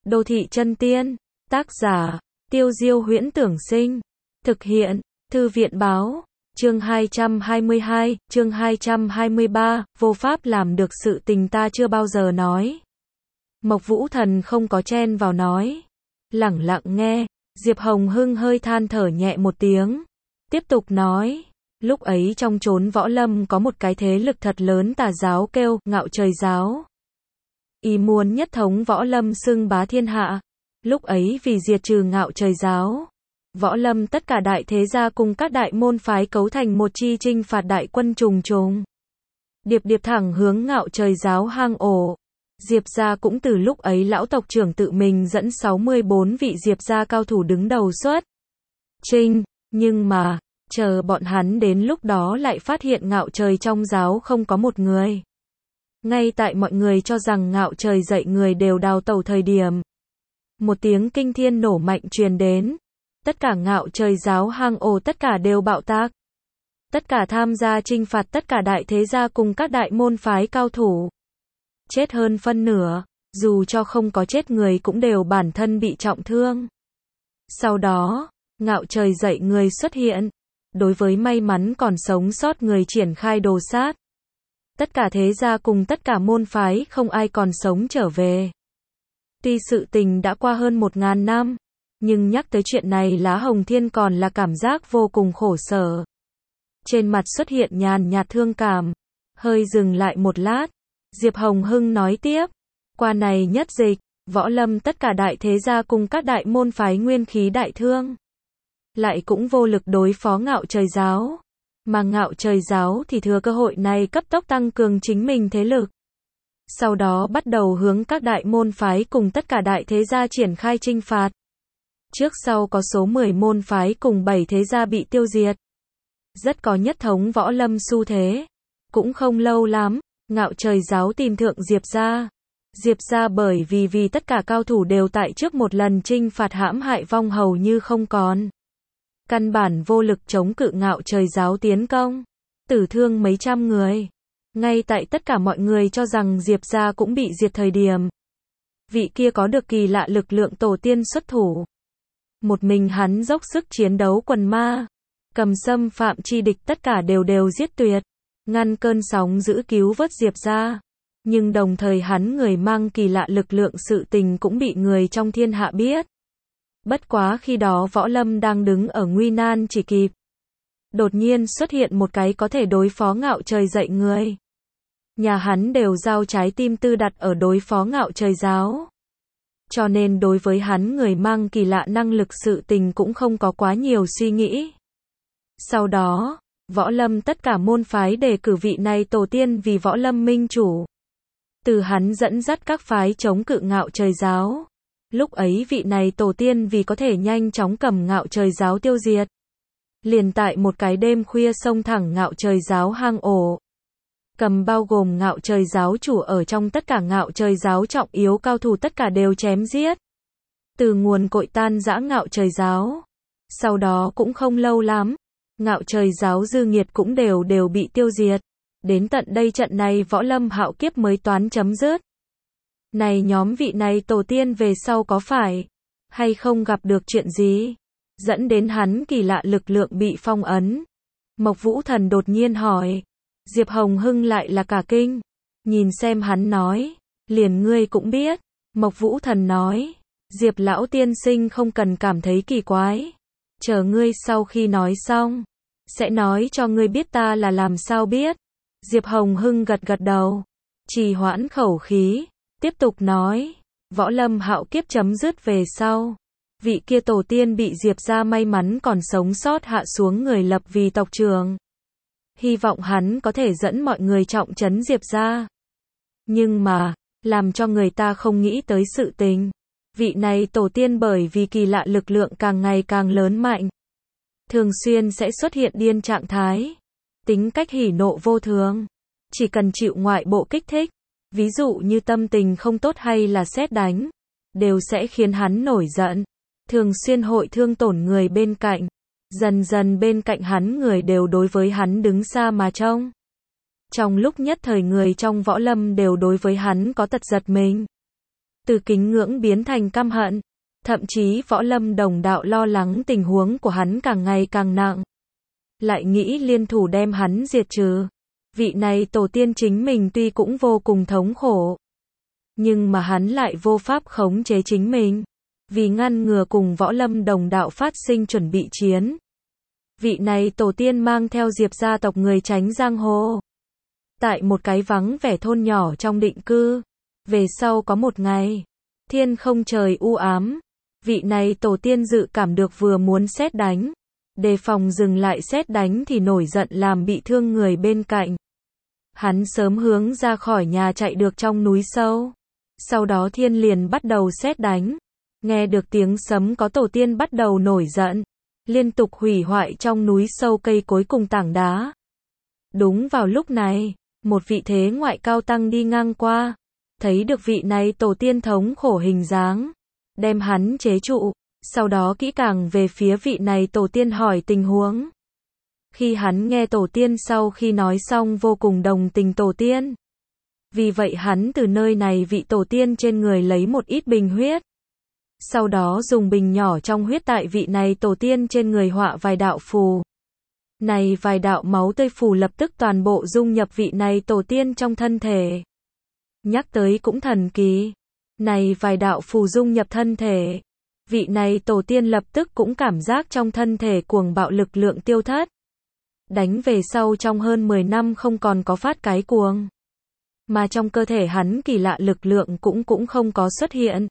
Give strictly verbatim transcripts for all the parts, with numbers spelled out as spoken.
Đô thị chân tiên. Tác giả, Tiêu Diêu Huyễn Tưởng Sinh. Thực hiện, Thư viện báo. Chương hai trăm hai mươi hai, chương hai trăm hai mươi ba, vô pháp làm được sự tình ta chưa bao giờ nói. Mộc Vũ Thần không có chen vào nói. Lẳng lặng nghe, Diệp Hồng Hưng hơi than thở nhẹ một tiếng. Tiếp tục nói, lúc ấy trong chốn võ lâm có một cái thế lực thật lớn tà giáo kêu, Ngạo Trời Giáo. Y muốn nhất thống võ lâm xưng bá thiên hạ. Lúc ấy vì diệt trừ Ngạo Trời Giáo, võ lâm tất cả đại thế gia cùng các đại môn phái cấu thành một chi chinh phạt đại quân trùng trùng. Điệp điệp thẳng hướng Ngạo Trời Giáo hang ổ. Diệp gia cũng từ lúc ấy lão tộc trưởng tự mình dẫn sáu mươi bốn vị Diệp gia cao thủ đứng đầu xuất chinh, nhưng mà, chờ bọn hắn đến lúc đó lại phát hiện Ngạo Trời trong giáo không có một người. Ngay tại mọi người cho rằng Ngạo Trời dạy người đều đào tẩu thời điểm, một tiếng kinh thiên nổ mạnh truyền đến. Tất cả Ngạo Trời Giáo hang ổ tất cả đều bạo tác. Tất cả tham gia chinh phạt tất cả đại thế gia cùng các đại môn phái cao thủ. Chết hơn phân nửa, dù cho không có chết người cũng đều bản thân bị trọng thương. Sau đó, Ngạo Trời dạy người xuất hiện. Đối với may mắn còn sống sót người triển khai đồ sát. Tất cả thế gia cùng tất cả môn phái không ai còn sống trở về. Tuy sự tình đã qua hơn một ngàn năm, nhưng nhắc tới chuyện này Lá Hồng Thiên còn là cảm giác vô cùng khổ sở. Trên mặt xuất hiện nhàn nhạt thương cảm, hơi dừng lại một lát. Diệp Hồng Hưng nói tiếp, qua này nhất dịch, võ lâm tất cả đại thế gia cùng các đại môn phái nguyên khí đại thương. Lại cũng vô lực đối phó Ngạo Trời Giáo. Mà Ngạo Trời Giáo thì thừa cơ hội này cấp tốc tăng cường chính mình thế lực. Sau đó bắt đầu hướng các đại môn phái cùng tất cả đại thế gia triển khai chinh phạt. Trước sau có số mười môn phái cùng bảy thế gia bị tiêu diệt. Rất có nhất thống võ lâm xu thế. Cũng không lâu lắm, Ngạo Trời Giáo tìm thượng Diệp gia. Diệp gia bởi vì vì tất cả cao thủ đều tại trước một lần chinh phạt hãm hại vong hầu như không còn. Căn bản vô lực chống cự Ngạo Trời Giáo tiến công. Tử thương mấy trăm người. Ngay tại tất cả mọi người cho rằng Diệp gia cũng bị diệt thời điểm. Vị kia có được kỳ lạ lực lượng tổ tiên xuất thủ. Một mình hắn dốc sức chiến đấu quần ma. Cầm xâm phạm chi địch tất cả đều đều giết tuyệt. Ngăn cơn sóng giữ cứu vớt Diệp gia. Nhưng đồng thời hắn người mang kỳ lạ lực lượng sự tình cũng bị người trong thiên hạ biết. Bất quá khi đó võ lâm đang đứng ở nguy nan chỉ kịp. Đột nhiên xuất hiện một cái có thể đối phó Ngạo Trời dạy người. Nhà hắn đều giao trái tim tư đặt ở đối phó Ngạo Trời Giáo. Cho nên đối với hắn người mang kỳ lạ năng lực sự tình cũng không có quá nhiều suy nghĩ. Sau đó, võ lâm tất cả môn phái đề cử vị này tổ tiên vì võ lâm minh chủ. Từ hắn dẫn dắt các phái chống cự Ngạo Trời Giáo. Lúc ấy vị này tổ tiên vì có thể nhanh chóng cầm Ngạo Trời Giáo tiêu diệt. Liền tại một cái đêm khuya xông thẳng Ngạo Trời Giáo hang ổ. Cầm bao gồm Ngạo Trời Giáo chủ ở trong tất cả Ngạo Trời Giáo trọng yếu cao thủ tất cả đều chém giết. Từ nguồn cội tan rã Ngạo Trời Giáo. Sau đó cũng không lâu lắm, Ngạo Trời Giáo dư nghiệt cũng đều đều bị tiêu diệt. Đến tận đây trận này võ lâm hạo kiếp mới toán chấm dứt. Này nhóm vị này tổ tiên về sau có phải hay không gặp được chuyện gì dẫn đến hắn kỳ lạ lực lượng bị phong ấn? Mộc Vũ Thần đột nhiên hỏi. Diệp Hồng Hưng lại là cả kinh. Nhìn xem hắn nói. Liền ngươi cũng biết. Mộc Vũ Thần nói. Diệp lão tiên sinh không cần cảm thấy kỳ quái. Chờ ngươi sau khi nói xong. Sẽ nói cho ngươi biết ta là làm sao biết. Diệp Hồng Hưng gật gật đầu. Trì hoãn khẩu khí. Tiếp tục nói. Võ lâm hạo kiếp chấm dứt về sau. Vị kia tổ tiên bị Diệp gia may mắn còn sống sót hạ xuống người lập vì tộc trưởng. Hy vọng hắn có thể dẫn mọi người trọng trấn Diệp gia. Nhưng mà, làm cho người ta không nghĩ tới sự tình. Vị này tổ tiên bởi vì kỳ lạ lực lượng càng ngày càng lớn mạnh. Thường xuyên sẽ xuất hiện điên trạng thái. Tính cách hỉ nộ vô thường. Chỉ cần chịu ngoại bộ kích thích. Ví dụ như tâm tình không tốt hay là sét đánh. Đều sẽ khiến hắn nổi giận. Thường xuyên hội thương tổn người bên cạnh. Dần dần bên cạnh hắn người đều đối với hắn đứng xa mà trông. Trong lúc nhất thời người trong võ lâm đều đối với hắn có tật giật mình. từ kính ngưỡng biến thành căm hận. Thậm chí Võ Lâm Đồng Đạo lo lắng tình huống của hắn càng ngày càng nặng. Lại nghĩ liên thủ đem hắn diệt trừ. Vị này tổ tiên chính mình tuy cũng vô cùng thống khổ. Nhưng mà hắn lại vô pháp khống chế chính mình. Vì ngăn ngừa cùng Võ Lâm Đồng Đạo phát sinh chuẩn bị chiến. Vị này tổ tiên mang theo Diệp gia tộc người tránh giang hồ. Tại một cái vắng vẻ thôn nhỏ trong định cư. Về sau có một ngày, thiên không trời u ám. Vị này tổ tiên dự cảm được vừa muốn sét đánh. Đề phòng dừng lại sét đánh thì nổi giận làm bị thương người bên cạnh. Hắn sớm hướng ra khỏi nhà chạy được trong núi sâu. Sau đó thiên liền bắt đầu sét đánh. Nghe được tiếng sấm có tổ tiên bắt đầu nổi giận. Liên tục hủy hoại trong núi sâu cây cối cùng tảng đá. Đúng vào lúc này, một vị thế ngoại cao tăng đi ngang qua. Thấy được vị này tổ tiên thống khổ hình dáng. Đem hắn chế trụ. Sau đó kỹ càng về phía vị này tổ tiên hỏi tình huống. Khi hắn nghe tổ tiên sau khi nói xong vô cùng đồng tình tổ tiên. Vì vậy hắn từ nơi này vị tổ tiên trên người lấy một ít bình huyết. Sau đó dùng bình nhỏ trong huyết tại vị này tổ tiên trên người họa vài đạo phù. Này vài đạo máu tươi phù lập tức toàn bộ dung nhập vị này tổ tiên trong thân thể. Nhắc tới cũng thần kỳ. Này vài đạo phù dung nhập thân thể. Vị này tổ tiên lập tức cũng cảm giác trong thân thể cuồng bạo lực lượng tiêu thất. Đánh về sau trong hơn mười năm không còn có phát cái cuồng. Mà trong cơ thể hắn kỳ lạ lực lượng cũng cũng không có xuất hiện.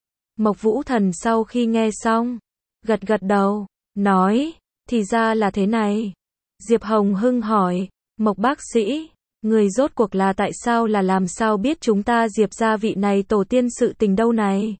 Mộc Vũ Thần sau khi nghe xong, gật gật đầu, nói, thì ra là thế này. Diệp Hồng Hưng hỏi, Mộc bác sĩ, người rốt cuộc là tại sao là làm sao biết chúng ta Diệp gia vị này tổ tiên sự tình đâu này?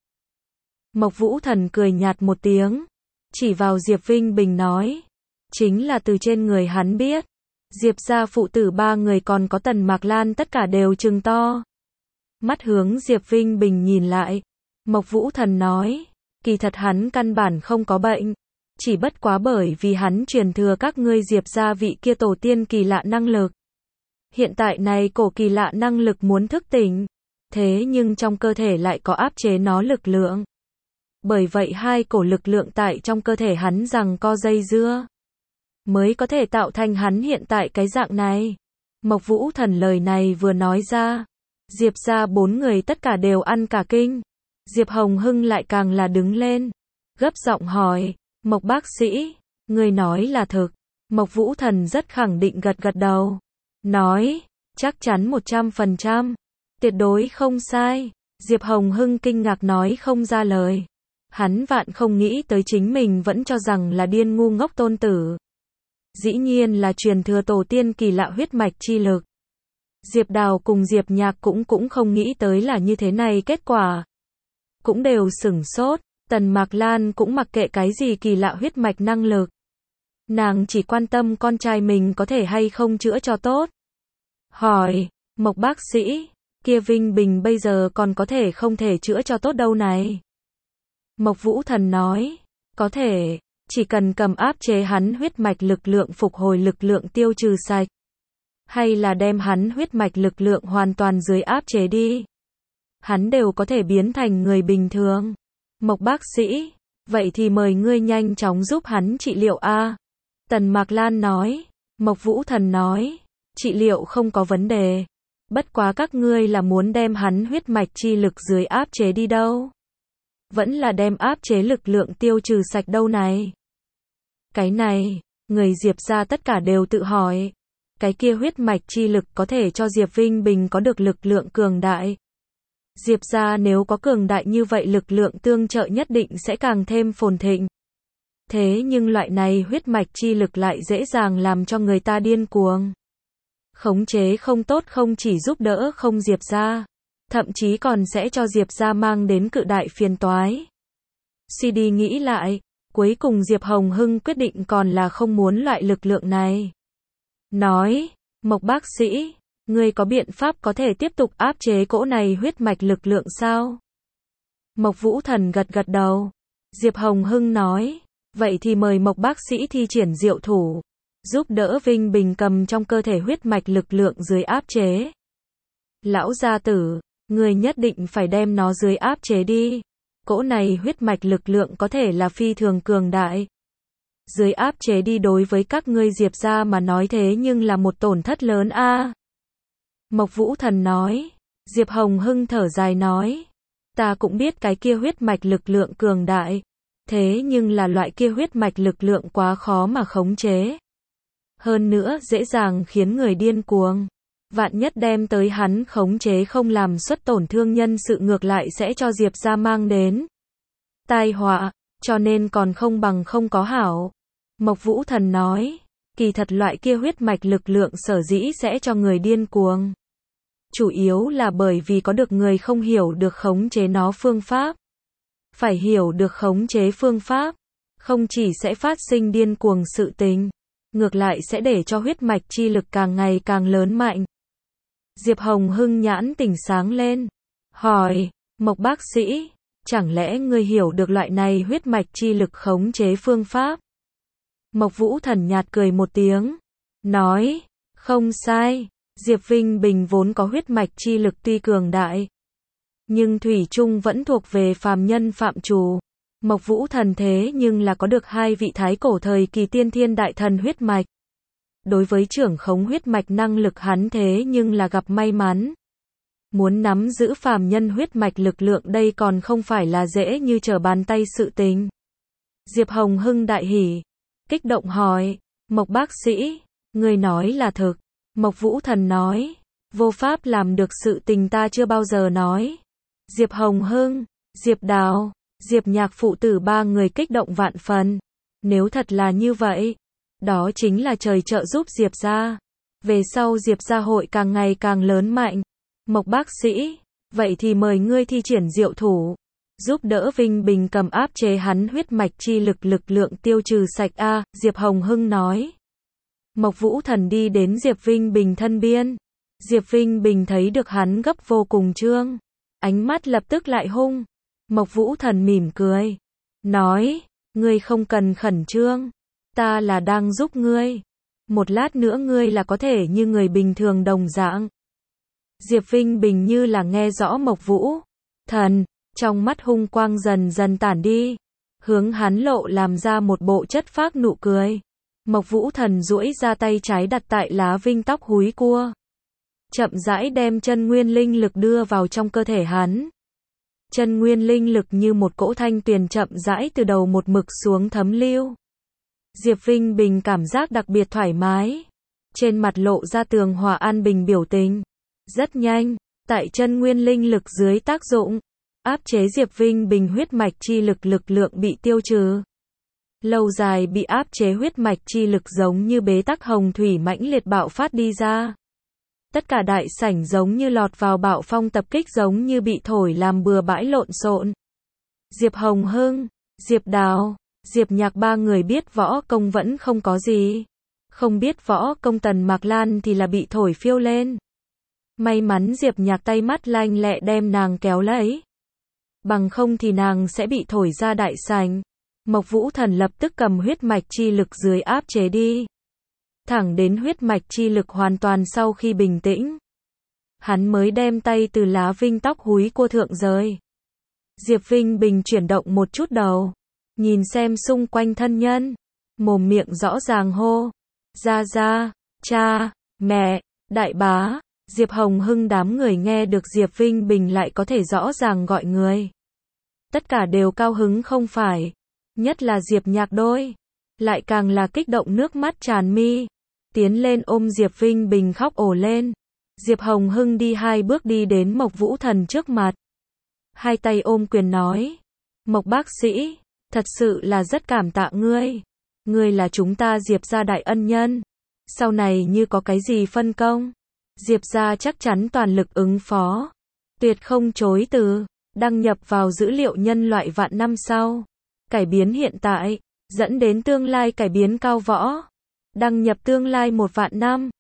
Mộc Vũ Thần cười nhạt một tiếng, chỉ vào Diệp Vinh Bình nói, chính là từ trên người hắn biết. Diệp gia phụ tử ba người còn có Tần Mạc Lan tất cả đều trừng to. Mắt hướng Diệp Vinh Bình nhìn lại. Mộc Vũ Thần nói, kỳ thật hắn căn bản không có bệnh. Chỉ bất quá bởi vì hắn truyền thừa các ngươi Diệp gia vị kia tổ tiên kỳ lạ năng lực. Hiện tại này cổ kỳ lạ năng lực muốn thức tỉnh. Thế nhưng trong cơ thể lại có áp chế nó lực lượng. Bởi vậy hai cổ lực lượng tại trong cơ thể hắn rằng co dây dưa. Mới có thể tạo thành hắn hiện tại cái dạng này. Mộc Vũ Thần lời này vừa nói ra. Diệp gia bốn người tất cả đều ăn cả kinh. Diệp Hồng Hưng lại càng là đứng lên. Gấp giọng hỏi. Mộc bác sĩ. Người nói là thực. Mộc Vũ Thần rất khẳng định gật gật đầu. Nói. Chắc chắn một trăm phần trăm. Tuyệt đối không sai. Diệp Hồng Hưng kinh ngạc nói không ra lời. Hắn vạn không nghĩ tới chính mình vẫn cho rằng là điên ngu ngốc tôn tử. Dĩ nhiên là truyền thừa tổ tiên kỳ lạ huyết mạch chi lực. Diệp Đào cùng Diệp Nhạc cũng cũng không nghĩ tới là như thế này kết quả. Cũng đều sửng sốt, Tần Mạc Lan cũng mặc kệ cái gì kỳ lạ huyết mạch năng lực. Nàng chỉ quan tâm con trai mình có thể hay không chữa cho tốt. Hỏi, Mộc bác sĩ, kia Vinh Bình bây giờ còn có thể không thể chữa cho tốt đâu này? Mộc Vũ Thần nói, có thể. Chỉ cần cầm áp chế hắn huyết mạch lực lượng phục hồi lực lượng tiêu trừ sạch. Hay là đem hắn huyết mạch lực lượng hoàn toàn dưới áp chế đi. Hắn đều có thể biến thành người bình thường. Mộc bác sĩ, vậy thì mời ngươi nhanh chóng giúp hắn trị liệu a. Tần Mạc Lan nói. Mộc Vũ Thần nói, trị liệu không có vấn đề. Bất quá các ngươi là muốn đem hắn huyết mạch chi lực dưới áp chế đi đâu? Vẫn là đem áp chế lực lượng tiêu trừ sạch đâu này? Cái này, người Diệp gia tất cả đều tự hỏi. Cái kia huyết mạch chi lực có thể cho Diệp Vinh Bình có được lực lượng cường đại. Diệp gia nếu có cường đại như vậy lực lượng tương trợ nhất định sẽ càng thêm phồn thịnh. Thế nhưng loại này huyết mạch chi lực lại dễ dàng làm cho người ta điên cuồng. Khống chế không tốt không chỉ giúp đỡ không Diệp gia, thậm chí còn sẽ cho Diệp gia mang đến cự đại phiền toái. Suy đi nghĩ lại. Cuối cùng Diệp Hồng Hưng quyết định còn là không muốn loại lực lượng này. Nói, Mộc bác sĩ, ngươi có biện pháp có thể tiếp tục áp chế cỗ này huyết mạch lực lượng sao? Mộc Vũ Thần gật gật đầu. Diệp Hồng Hưng nói, vậy thì mời Mộc bác sĩ thi triển diệu thủ, giúp đỡ Vinh Bình cầm trong cơ thể huyết mạch lực lượng dưới áp chế. Lão gia tử, Ngươi nhất định phải đem nó dưới áp chế đi. Cỗ này huyết mạch lực lượng có thể là phi thường cường đại. Dưới áp chế đi đối với các ngươi Diệp gia mà nói thế nhưng là một tổn thất lớn a. À. Mộc Vũ Thần nói. Diệp Hồng Hưng thở dài nói. Ta cũng biết cái kia huyết mạch lực lượng cường đại. Thế nhưng là loại kia huyết mạch lực lượng quá khó mà khống chế. Hơn nữa dễ dàng khiến người điên cuồng. Vạn nhất đem tới hắn khống chế không làm xuất tổn thương nhân sự ngược lại sẽ cho Diệp gia mang đến tai họa, cho nên còn không bằng không có hảo. Mộc Vũ Thần nói, kỳ thật loại kia huyết mạch lực lượng sở dĩ sẽ cho người điên cuồng. Chủ yếu là bởi vì có được người không hiểu được khống chế nó phương pháp. Phải hiểu được khống chế phương pháp, không chỉ sẽ phát sinh điên cuồng sự tình, ngược lại sẽ để cho huyết mạch chi lực càng ngày càng lớn mạnh. Diệp Hồng Hưng nhãn tỉnh sáng lên, hỏi, Mộc bác sĩ, chẳng lẽ ngươi hiểu được loại này huyết mạch chi lực khống chế phương pháp? Mộc Vũ Thần nhạt cười một tiếng, nói, không sai, Diệp Vinh Bình vốn có huyết mạch chi lực tuy cường đại, nhưng thủy chung vẫn thuộc về phàm nhân phạm trù. Mộc Vũ Thần thế nhưng là có được hai vị thái cổ thời kỳ tiên thiên đại thần huyết mạch. Đối với trưởng khống huyết mạch năng lực hắn thế nhưng là gặp may mắn. Muốn nắm giữ phàm nhân huyết mạch lực lượng đây còn không phải là dễ như trở bàn tay sự tình. Diệp Hồng Hưng đại hỉ, kích động hỏi, Mộc bác sĩ, người nói là thực. Mộc Vũ Thần nói, vô pháp làm được sự tình ta chưa bao giờ nói. Diệp Hồng Hưng, Diệp Đào, Diệp Nhạc phụ tử ba người kích động vạn phần. Nếu thật là như vậy, đó chính là trời trợ giúp Diệp gia. Về sau Diệp gia hội càng ngày càng lớn mạnh. Mộc bác sĩ, vậy thì mời ngươi thi triển diệu thủ, giúp đỡ Vinh Bình cầm áp chế hắn huyết mạch chi lực lực lượng tiêu trừ sạch a. À, Diệp Hồng Hưng nói. Mộc Vũ Thần đi đến Diệp Vinh Bình thân biên. Diệp Vinh Bình thấy được hắn gấp vô cùng trương, ánh mắt lập tức lại hung. Mộc Vũ Thần mỉm cười, nói, ngươi không cần khẩn trương, ta là đang giúp ngươi. Một lát nữa ngươi là có thể như người bình thường đồng dạng. Diệp Vinh Bình như là nghe rõ Mộc Vũ Thần, trong mắt hung quang dần dần tản đi, hướng hắn lộ làm ra một bộ chất phác nụ cười. Mộc Vũ Thần duỗi ra tay trái đặt tại lá vinh tóc húi cua, chậm rãi đem chân nguyên linh lực đưa vào trong cơ thể hắn. Chân nguyên linh lực như một cỗ thanh tuyền chậm rãi từ đầu một mực xuống thấm lưu. Diệp Vinh Bình cảm giác đặc biệt thoải mái, trên mặt lộ ra tường hòa an bình biểu tình. Rất nhanh, tại chân nguyên linh lực dưới tác dụng, áp chế Diệp Vinh Bình huyết mạch chi lực lực lượng bị tiêu trừ. Lâu dài bị áp chế huyết mạch chi lực giống như bế tắc hồng thủy mãnh liệt bạo phát đi ra. Tất cả đại sảnh giống như lọt vào bạo phong tập kích giống như bị thổi làm bừa bãi lộn xộn. Diệp Hồng Hưng, Diệp Đào, Diệp Nhạc ba người biết võ công vẫn không có gì. Không biết võ công Tần Mạc Lan thì là bị thổi phiêu lên. May mắn Diệp Nhạc tay mắt lanh lẹ đem nàng kéo lấy. Bằng không thì nàng sẽ bị thổi ra đại sảnh. Mộc Vũ Thần lập tức cầm huyết mạch chi lực dưới áp chế đi. Thẳng đến huyết mạch chi lực hoàn toàn sau khi bình tĩnh, hắn mới đem tay từ lá vinh tóc húi cua thượng rời. Diệp Vinh Bình chuyển động một chút đầu, nhìn xem xung quanh thân nhân, mồm miệng rõ ràng hô, gia gia, cha, mẹ, đại bá. Diệp Hồng Hưng đám người nghe được Diệp Vinh Bình lại có thể rõ ràng gọi người. Tất cả đều cao hứng không phải, nhất là Diệp Nhạc đôi, lại càng là kích động nước mắt tràn mi, tiến lên ôm Diệp Vinh Bình khóc ồ lên. Diệp Hồng Hưng đi hai bước đi đến Mộc Vũ Thần trước mặt, hai tay ôm quyền nói, Mộc bác sĩ, thật sự là rất cảm tạ ngươi, ngươi là chúng ta Diệp gia đại ân nhân, sau này như có cái gì phân công, Diệp gia chắc chắn toàn lực ứng phó, tuyệt không chối từ. Đăng nhập vào dữ liệu nhân loại vạn năm sau, cải biến hiện tại, dẫn đến tương lai cải biến cao võ. Đăng nhập tương lai một vạn năm.